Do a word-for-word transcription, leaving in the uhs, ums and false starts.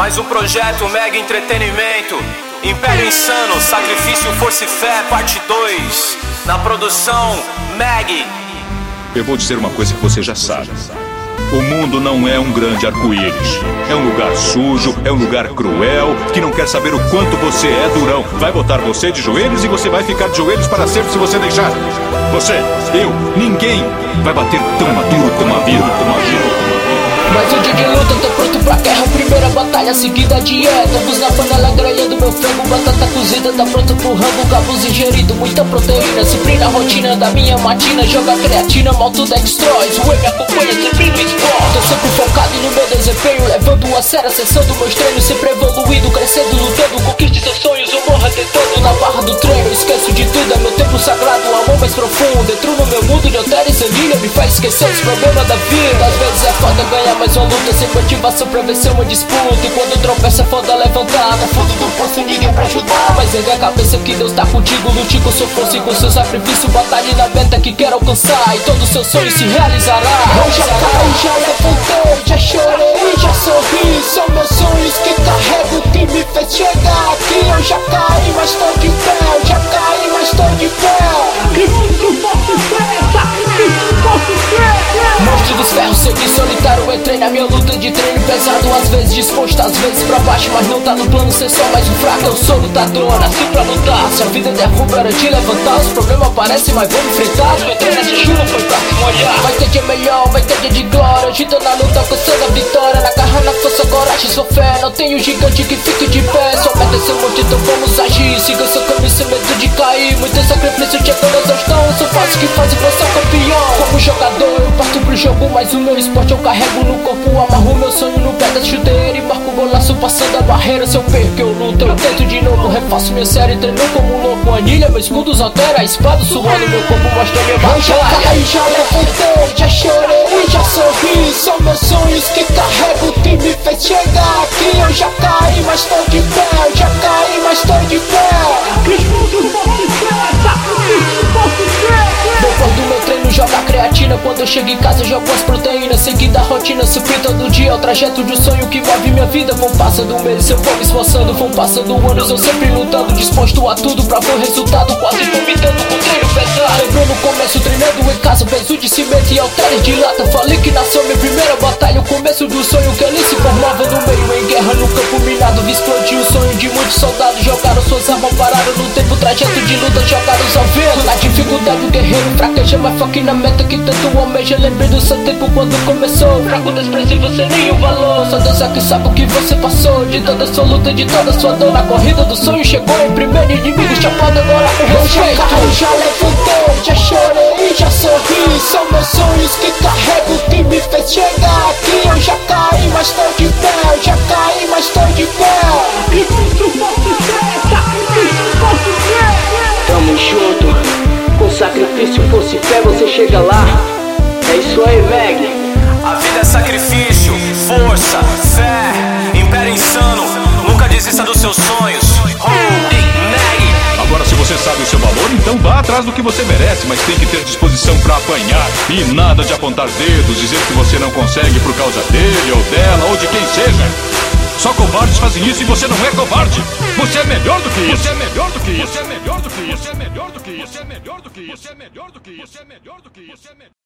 Mais um projeto Mega Entretenimento, Império Insano, Sacrifício, Força e Fé, parte dois. Na produção, Meg. Eu vou dizer uma coisa que você já sabe. O mundo não é um grande arco-íris. É um lugar sujo, é um lugar cruel, que não quer saber o quanto você é durão. Vai botar você de joelhos e você vai ficar de joelhos para sempre se você deixar. Você, eu, ninguém vai bater tão maduro como a vida, como a vida. Mais um dia de luta, tô pronto pra guerra. Primeira batalha, seguida dieta. Ovos na panela, grelhando meu frango. Batata cozida, tá pronto pro rango. Cabos ingerido, muita proteína. Suprindo a rotina da minha matina. Joga creatina, malto dextrose. O me acompanha sempre no esporte. Tô sempre focado no meu desempenho, levando a sério a sessão dos meus treinos. Sempre evoluindo, crescendo, lutando. Conquiste seus sonhos ou morra tentando. Na barra do treino, esqueço de tudo. É meu tempo sagrado, um amor mais profundo. Entro no meu mundo de altéria e sanguínea. Me faz esquecer os problemas da vida. Às vezes é foda ganhar mais uma luta sem motivação pra vencer uma disputa. E quando tropeça é foda levantar. No fundo do poço ninguém pra ajudar. Mas erga a cabeça que Deus tá contigo. Lute com seu força e com seu sacrifício. Batalhe na meta que quer alcançar. E todo seu sonho se realizará. Eu já caí, já levantei, já chorei, já sorri. São meus sonhos que carrego, que me fez chegar aqui. Eu já caí, mas tô de pé. Eu já caí, mas tô de pé. Monstro dos ferros, segui solitário. Entrei na minha luta de treino pesado. Às vezes disposto, às vezes pra baixo. Mas não tá no plano ser só mais um fraco. Eu sou lutador, nasci pra lutar. Se a vida derruba era de levantar. Os problemas aparecem, mas vou enfrentar. Eu entrei nessa chuva, foi pra se molhar. Vai ter dia melhor, vai ter dia de glória. Hoje tô na luta, alcançando a vitória. Na garra, na força, coragem, sou fé. Não tenho gigante que fique de pé. Só meta esse monte, então vamos agir. Siga seu caminho sem medo de cair. Muito sacrifício chegando aos seus tons. Sou fácil que faz você campeão. Como jogador, eu parto pro jogo, mas o meu esporte eu carrego no corpo. Amarro meu sonho no pé da chuteira e marco o golaço passando a barreira. Se eu perco eu luto, eu tento de novo. Refaço minha série, treino como um louco. Anilha, meus escudos altera, a espada suando meu corpo, mostra minha batalha. Eu já caí, já levantei, já chorei, já sorri. São meus sonhos que carrego, que me fez chegar aqui. Eu já caí, mas tô de pé. Eu já caí, mas tô de pé. Depois do meu treino, joga creatina. Quando eu chego em casa, jogo as proteínas. Seguida a rotina, supri todo dia. É o trajeto de um sonho que move minha vida. Vão passando meses, eu vou me esforçando. Vão passando anos, eu sempre lutando. Disposto a tudo pra ver o resultado. Quase vomitando com treino pesado. Lembrou no começo, treinando em casa. Peso de cimento e halteres de lata. Falei que nasceu minha primeira batalha. O começo do sonho que ali se formava no meio. Em guerra, no campo minado. Vi explodir o sonho de muitos soldados. Jogaram suas armas, pararam no tempo. Trajeto de luta, jogaram ao vento. Na dificuldade, o guerreiro fraqueja, mas foque na meta que tanto almeja. Lembrei do seu tempo quando começou. Fraco, desprezível, sem nenhum valor. Só Deus é que sabe o que você passou. De toda sua luta, de toda sua dor. Na corrida do sonho chegou em primeiro inimigo. Chapado agora com respeito. Eu já caí, já levantei, já chorei, já sorri. São meus sonhos que carrego, que me fez chegar aqui. Eu já caí, mas tô de pé. Eu já caí, mas tô de pé. Tamo junto. Com sacrifício, força e fé, você chega lá. É isso aí, Meg. A vida é sacrifício, força, fé. Império Insano, nunca desista dos seus sonhos. Holy Meg. Agora, se você sabe o seu valor, então vá atrás do que você merece. Mas tem que ter disposição pra apanhar. E nada de apontar dedos, dizer que você não consegue por causa dele ou dela ou de quem seja. Só covardes fazem isso e você não é covarde. Você é melhor do que isso. Você é melhor do que isso. Você é melhor do que isso. Você é melhor do que isso. Você é melhor do que isso. Você é melhor do que isso. Você é melhor do que isso.